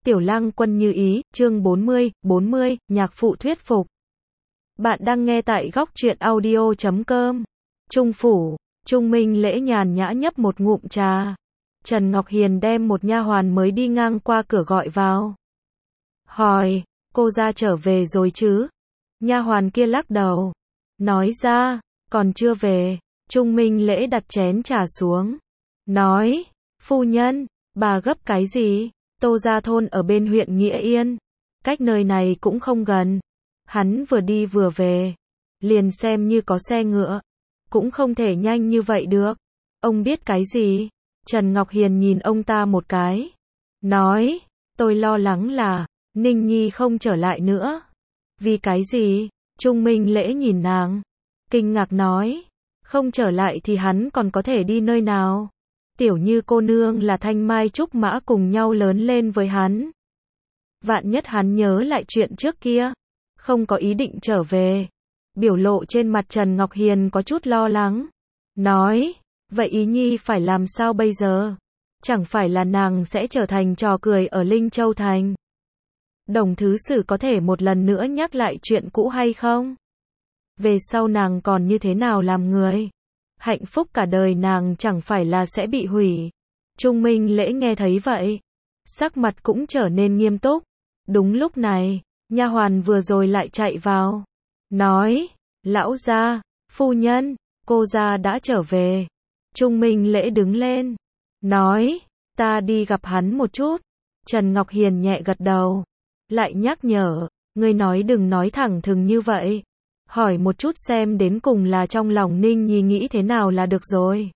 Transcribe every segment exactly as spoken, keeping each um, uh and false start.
Tiểu Lang Quân như ý, chương bốn mươi, bốn mươi, nhạc phụ thuyết phục. Bạn đang nghe tại góc truyện audio chấm com. Trung phủ, Trung Minh Lễ nhàn nhã nhấp một ngụm trà. Trần Ngọc Hiền đem một nha hoàn mới đi ngang qua cửa gọi vào. Hỏi, cô ra trở về rồi chứ? Nha hoàn kia lắc đầu. Nói ra, còn chưa về. Trung Minh Lễ đặt chén trà xuống. Nói, phu nhân, bà gấp cái gì? Tô Gia Thôn ở bên huyện Nghĩa Yên. Cách nơi này cũng không gần. Hắn vừa đi vừa về. Liền xem như có xe ngựa. Cũng không thể nhanh như vậy được. Ông biết cái gì? Trần Ngọc Hiền nhìn ông ta một cái. Nói, tôi lo lắng là, Ninh Nhi không trở lại nữa. Vì cái gì? Trung Minh Lễ nhìn nàng. Kinh ngạc nói, không trở lại thì hắn còn có thể đi nơi nào? Tiểu Như cô nương là thanh mai trúc mã cùng nhau lớn lên với hắn. Vạn nhất hắn nhớ lại chuyện trước kia, không có ý định trở về. Biểu lộ trên mặt Trần Ngọc Hiền có chút lo lắng. Nói, vậy Ý Nhi phải làm sao bây giờ? Chẳng phải là nàng sẽ trở thành trò cười ở Linh Châu Thành? Đồng thứ sử có thể một lần nữa nhắc lại chuyện cũ hay không? Về sau nàng còn như thế nào làm người? Hạnh phúc cả đời nàng chẳng phải là sẽ bị hủy. Trung Minh Lễ nghe thấy vậy, sắc mặt cũng trở nên nghiêm túc. Đúng lúc này, nha hoàn vừa rồi lại chạy vào. Nói, lão gia, phu nhân, cô gia đã trở về. Trung Minh Lễ đứng lên. Nói, ta đi gặp hắn một chút. Trần Ngọc Hiền nhẹ gật đầu. Lại nhắc nhở, ngươi nói đừng nói thẳng thừng như vậy. Hỏi một chút xem đến cùng là trong lòng Ninh Nhi nghĩ thế nào là được rồi.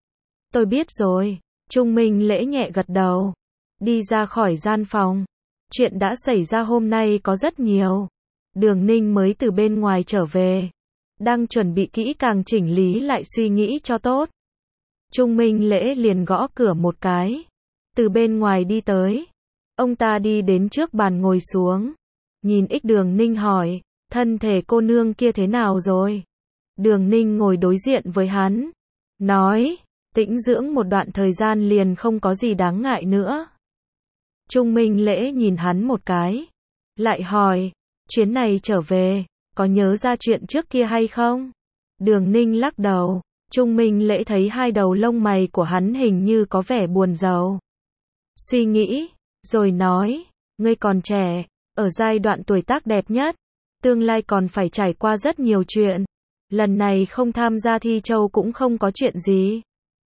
Tôi biết rồi. Trung Minh Lễ nhẹ gật đầu. Đi ra khỏi gian phòng. Chuyện đã xảy ra hôm nay có rất nhiều. Đường Ninh mới từ bên ngoài trở về. Đang chuẩn bị kỹ càng chỉnh lý lại suy nghĩ cho tốt. Trung Minh Lễ liền gõ cửa một cái. Từ bên ngoài đi tới. Ông ta đi đến trước bàn ngồi xuống. Nhìn ích Đường Ninh hỏi. Thân thể cô nương kia thế nào rồi? Đường Ninh ngồi đối diện với hắn. Nói, tĩnh dưỡng một đoạn thời gian liền không có gì đáng ngại nữa. Trung Minh Lễ nhìn hắn một cái. Lại hỏi, chuyến này trở về, có nhớ ra chuyện trước kia hay không? Đường Ninh lắc đầu. Trung Minh Lễ thấy hai đầu lông mày của hắn hình như có vẻ buồn rầu. Suy nghĩ, rồi nói, ngươi còn trẻ, ở giai đoạn tuổi tác đẹp nhất. Tương lai còn phải trải qua rất nhiều chuyện. Lần này không tham gia thi châu cũng không có chuyện gì.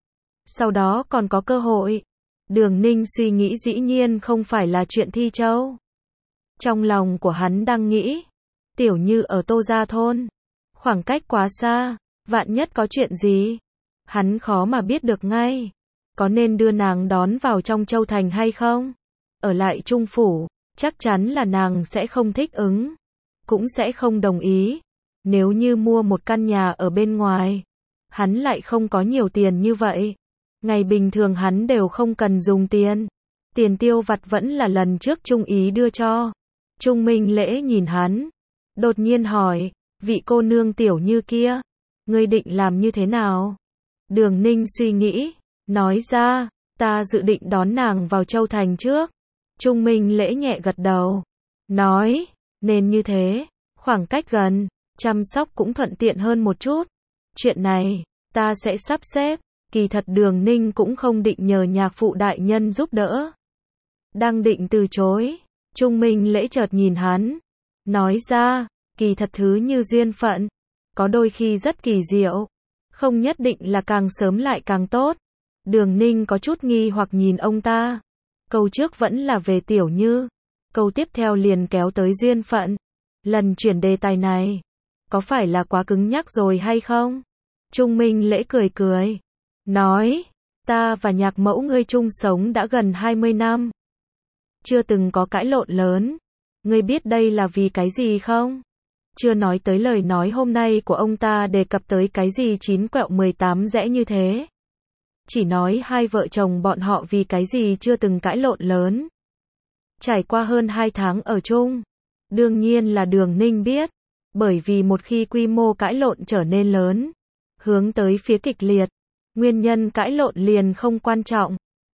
Sau đó còn có cơ hội. Đường Ninh suy nghĩ dĩ nhiên không phải là chuyện thi châu. Trong lòng của hắn đang nghĩ. Tiểu Như ở Tô Gia Thôn. Khoảng cách quá xa. Vạn nhất có chuyện gì. Hắn khó mà biết được ngay. Có nên đưa nàng đón vào trong Châu Thành hay không? Ở lại Trung Phủ. Chắc chắn là nàng sẽ không thích ứng. Cũng sẽ không đồng ý. Nếu như mua một căn nhà ở bên ngoài, hắn lại không có nhiều tiền như vậy. Ngày bình thường hắn đều không cần dùng tiền. Tiền tiêu vặt vẫn là lần trước Trung Ý đưa cho. Trung Minh Lễ nhìn hắn. Đột nhiên hỏi, vị cô nương Tiểu Như kia, ngươi định làm như thế nào? Đường Ninh suy nghĩ, nói ra, ta dự định đón nàng vào Châu Thành trước. Trung Minh Lễ nhẹ gật đầu. Nói, nên như thế, khoảng cách gần, chăm sóc cũng thuận tiện hơn một chút. Chuyện này, ta sẽ sắp xếp. Kỳ thật Đường Ninh cũng không định nhờ nhạc phụ đại nhân giúp đỡ. Đang định từ chối. Trung Minh Lễ chợt nhìn hắn. Nói ra, kỳ thật thứ như duyên phận. Có đôi khi rất kỳ diệu. Không nhất định là càng sớm lại càng tốt. Đường Ninh có chút nghi hoặc nhìn ông ta. Câu trước vẫn là về Tiểu Như. Câu tiếp theo liền kéo tới duyên phận. Lần chuyển đề tài này, có phải là quá cứng nhắc rồi hay không? Trung Minh Lễ cười cười. Nói, ta và nhạc mẫu ngươi chung sống đã gần hai mươi năm. Chưa từng có cãi lộn lớn. Ngươi biết đây là vì cái gì không? Chưa nói tới lời nói hôm nay của ông ta đề cập tới cái gì chín quẹo mười tám rẽ như thế. Chỉ nói hai vợ chồng bọn họ vì cái gì chưa từng cãi lộn lớn. Trải qua hơn hai tháng ở chung. Đương nhiên là Đường Ninh biết. Bởi vì một khi quy mô cãi lộn trở nên lớn, hướng tới phía kịch liệt, nguyên nhân cãi lộn liền không quan trọng.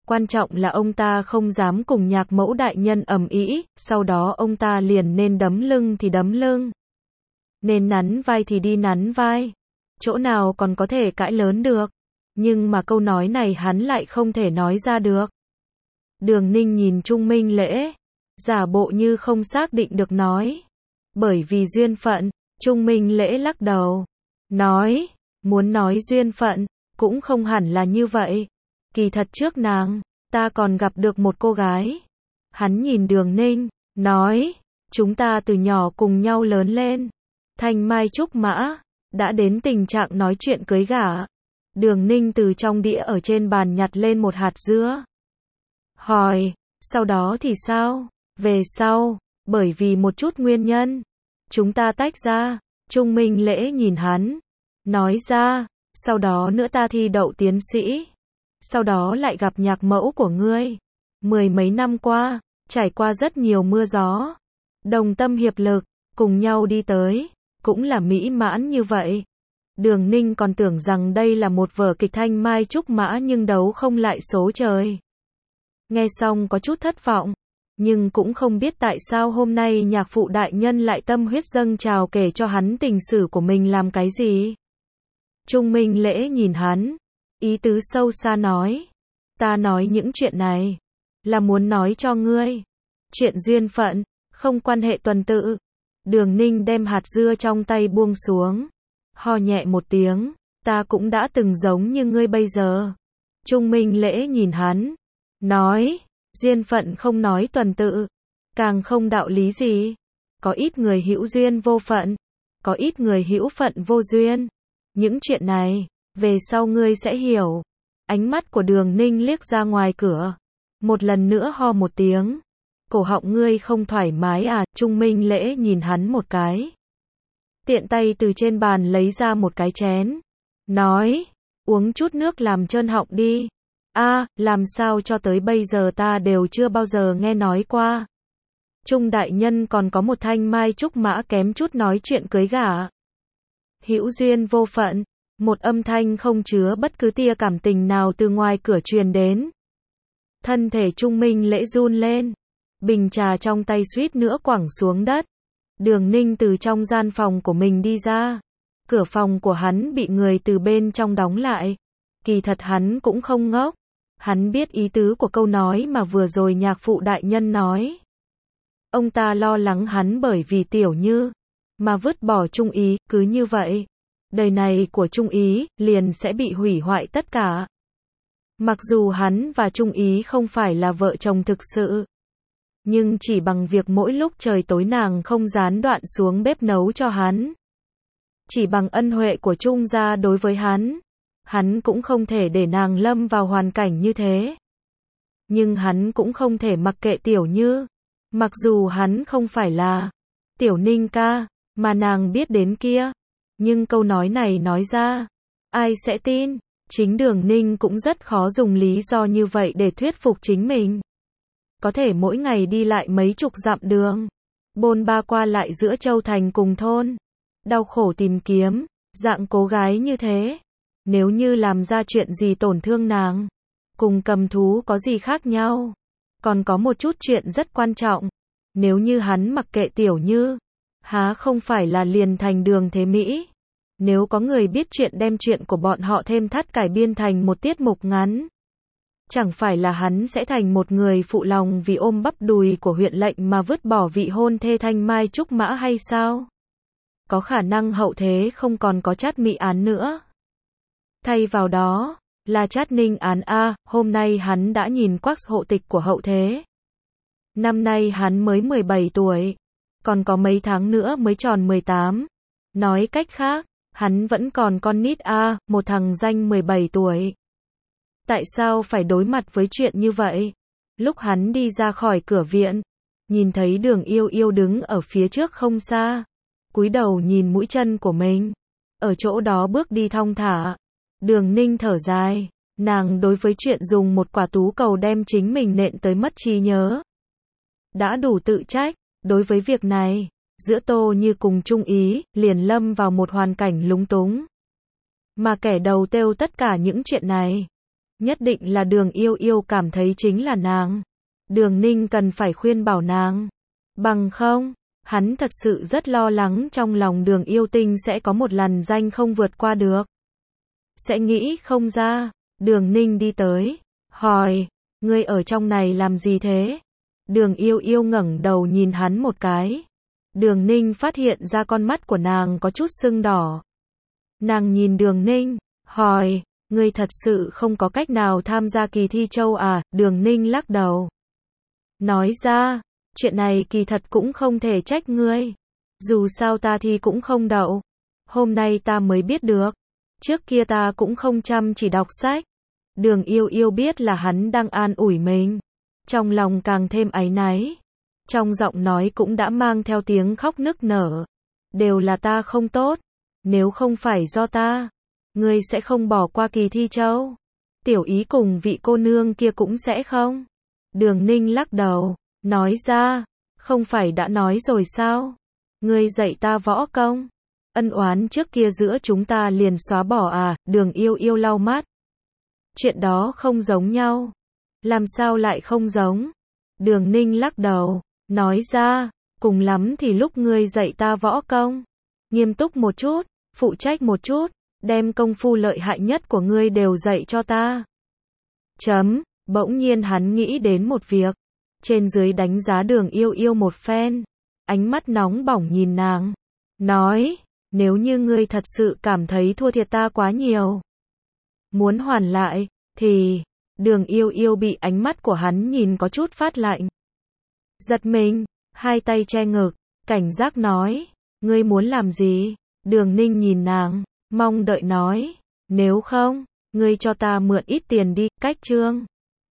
quan trọng là ông ta không dám cùng nhạc mẫu đại nhân ầm ĩ, sau đó ông ta liền nên đấm lưng thì đấm lưng. Nên nắn vai thì đi nắn vai. Chỗ nào còn có thể cãi lớn được. Nhưng mà câu nói này hắn lại không thể nói ra được. Đường Ninh nhìn Trung Minh Lễ, giả bộ như không xác định được nói. Bởi vì duyên phận, Trung Minh Lễ lắc đầu. Nói, muốn nói duyên phận, cũng không hẳn là như vậy. Kỳ thật trước nàng, ta còn gặp được một cô gái. Hắn nhìn Đường Ninh, nói, chúng ta từ nhỏ cùng nhau lớn lên. Thanh mai trúc mã, đã đến tình trạng nói chuyện cưới gả. Đường Ninh từ trong đĩa ở trên bàn nhặt lên một hạt dưa. Hỏi, sau đó thì sao? Về sau, bởi vì một chút nguyên nhân, chúng ta tách ra. Trung Minh Lễ nhìn hắn, nói ra, sau đó nữa ta thi đậu tiến sĩ. Sau đó lại gặp nhạc mẫu của ngươi. Mười mấy năm qua, trải qua rất nhiều mưa gió. Đồng tâm hiệp lực, cùng nhau đi tới, cũng là mỹ mãn như vậy. Đường Ninh còn tưởng rằng đây là một vở kịch thanh mai trúc mã nhưng đấu không lại số trời. Nghe xong có chút thất vọng, nhưng cũng không biết tại sao hôm nay nhạc phụ đại nhân lại tâm huyết dâng trào kể cho hắn tình sử của mình làm cái gì. Trung Minh Lễ nhìn hắn, ý tứ sâu xa nói, ta nói những chuyện này, là muốn nói cho ngươi. Chuyện duyên phận, không quan hệ tuần tự. Đường Ninh đem hạt dưa trong tay buông xuống, ho nhẹ một tiếng, ta cũng đã từng giống như ngươi bây giờ. Trung Minh Lễ nhìn hắn, nói, duyên phận không nói tuần tự, càng không đạo lý gì. Có ít người hữu duyên vô phận, có ít người hữu phận vô duyên. Những chuyện này, về sau ngươi sẽ hiểu. Ánh mắt của Đường Ninh liếc ra ngoài cửa, một lần nữa ho một tiếng. Cổ họng ngươi không thoải mái à? Trung Minh Lễ nhìn hắn một cái. Tiện tay từ trên bàn lấy ra một cái chén. Nói, uống chút nước làm trơn họng đi. A, à, làm sao cho tới bây giờ ta đều chưa bao giờ nghe nói qua. Trung đại nhân còn có một thanh mai trúc mã kém chút nói chuyện cưới gả. Hữu duyên vô phận, một âm thanh không chứa bất cứ tia cảm tình nào từ ngoài cửa truyền đến. Thân thể Trung Minh Lễ run lên. Bình trà trong tay suýt nữa quẳng xuống đất. Đường Ninh từ trong gian phòng của mình đi ra. Cửa phòng của hắn bị người từ bên trong đóng lại. Kỳ thật hắn cũng không ngốc. Hắn biết ý tứ của câu nói mà vừa rồi nhạc phụ đại nhân nói. Ông ta lo lắng hắn bởi vì Tiểu Như mà vứt bỏ Trung Ý, cứ như vậy, đời này của Trung Ý liền sẽ bị hủy hoại tất cả. Mặc dù hắn và Trung Ý không phải là vợ chồng thực sự, nhưng chỉ bằng việc mỗi lúc trời tối nàng không gián đoạn xuống bếp nấu cho hắn, chỉ bằng ân huệ của Trung gia đối với hắn, hắn cũng không thể để nàng lâm vào hoàn cảnh như thế. Nhưng hắn cũng không thể mặc kệ Tiểu Như, mặc dù hắn không phải là Tiểu Ninh ca mà nàng biết đến kia. Nhưng câu nói này nói ra, ai sẽ tin? Chính Đường Ninh cũng rất khó dùng lý do như vậy để thuyết phục chính mình. Có thể mỗi ngày đi lại mấy chục dặm đường, bôn ba qua lại giữa châu thành cùng thôn, đau khổ tìm kiếm, dạng cô gái như thế. Nếu như làm ra chuyện gì tổn thương nàng, cùng cầm thú có gì khác nhau? Còn có một chút chuyện rất quan trọng. Nếu như hắn mặc kệ Tiểu Như, há không phải là liền thành Đường Thế Mỹ? Nếu có người biết chuyện đem chuyện của bọn họ thêm thắt cải biên thành một tiết mục ngắn, chẳng phải là hắn sẽ thành một người phụ lòng vì ôm bắp đùi của huyện lệnh mà vứt bỏ vị hôn thê thanh mai trúc mã hay sao? Có khả năng hậu thế không còn có Trát Mỹ án nữa. Thay vào đó, là Trát Ninh án a. Hôm nay hắn đã nhìn quắc hộ tịch của hậu thế. Năm nay hắn mới mười bảy tuổi, còn có mấy tháng nữa mới tròn mười tám. Nói cách khác, hắn vẫn còn con nít a, một thằng danh mười bảy tuổi. Tại sao phải đối mặt với chuyện như vậy? Lúc hắn đi ra khỏi cửa viện, nhìn thấy Đường Yêu Yêu đứng ở phía trước không xa, cúi đầu nhìn mũi chân của mình, ở chỗ đó bước đi thong thả. Đường Ninh thở dài, nàng đối với chuyện dùng một quả tú cầu đem chính mình nện tới mất trí nhớ đã đủ tự trách. Đối với việc này, giữa Tô Như cùng Trung Ý liền lâm vào một hoàn cảnh lúng túng. Mà kẻ đầu têu tất cả những chuyện này, Nhất định là Đường Yêu Yêu cảm thấy chính là nàng. Đường Ninh cần phải khuyên bảo nàng. Bằng không, hắn thật sự rất lo lắng trong lòng Đường Yêu Tinh sẽ có một lằn ranh không vượt qua được. Sẽ nghĩ không ra. Đường Ninh đi tới, hỏi, ngươi ở trong này làm gì thế? Đường Yêu Yêu ngẩng đầu nhìn hắn một cái. Đường Ninh phát hiện ra con mắt của nàng có chút sưng đỏ. Nàng nhìn Đường Ninh, hỏi, ngươi thật sự không có cách nào tham gia kỳ thi châu à? Đường Ninh lắc đầu. Nói ra, chuyện này kỳ thật cũng không thể trách ngươi. Dù sao ta thi cũng không đậu. Hôm nay ta mới biết được. Trước kia ta cũng không chăm chỉ đọc sách. Đường Yêu Yêu biết là hắn đang an ủi mình. Trong lòng càng thêm áy náy. Trong giọng nói cũng đã mang theo tiếng khóc nức nở. Đều là ta không tốt. Nếu không phải do ta, ngươi sẽ không bỏ qua kỳ thi châu. Tiểu Ý cùng vị cô nương kia cũng sẽ không. Đường Ninh lắc đầu, nói ra, không phải đã nói rồi sao? Ngươi dạy ta võ công. Ân oán trước kia giữa chúng ta liền xóa bỏ à? Đường Yêu Yêu lau mắt. Chuyện đó không giống nhau. Làm sao lại không giống? Đường Ninh lắc đầu, nói ra, cùng lắm thì lúc ngươi dạy ta võ công, nghiêm túc một chút, phụ trách một chút, đem công phu lợi hại nhất của ngươi đều dạy cho ta. Chấm, bỗng nhiên hắn nghĩ đến một việc. Trên dưới đánh giá Đường Yêu Yêu một phen. Ánh mắt nóng bỏng nhìn nàng. Nói, nếu như ngươi thật sự cảm thấy thua thiệt ta quá nhiều, muốn hoàn lại, thì... Đường Yêu Yêu bị ánh mắt của hắn nhìn có chút phát lạnh. Giật mình, hai tay che ngực, cảnh giác nói, ngươi muốn làm gì? Đường Ninh nhìn nàng, mong đợi nói, nếu không, ngươi cho ta mượn ít tiền đi, cách chương.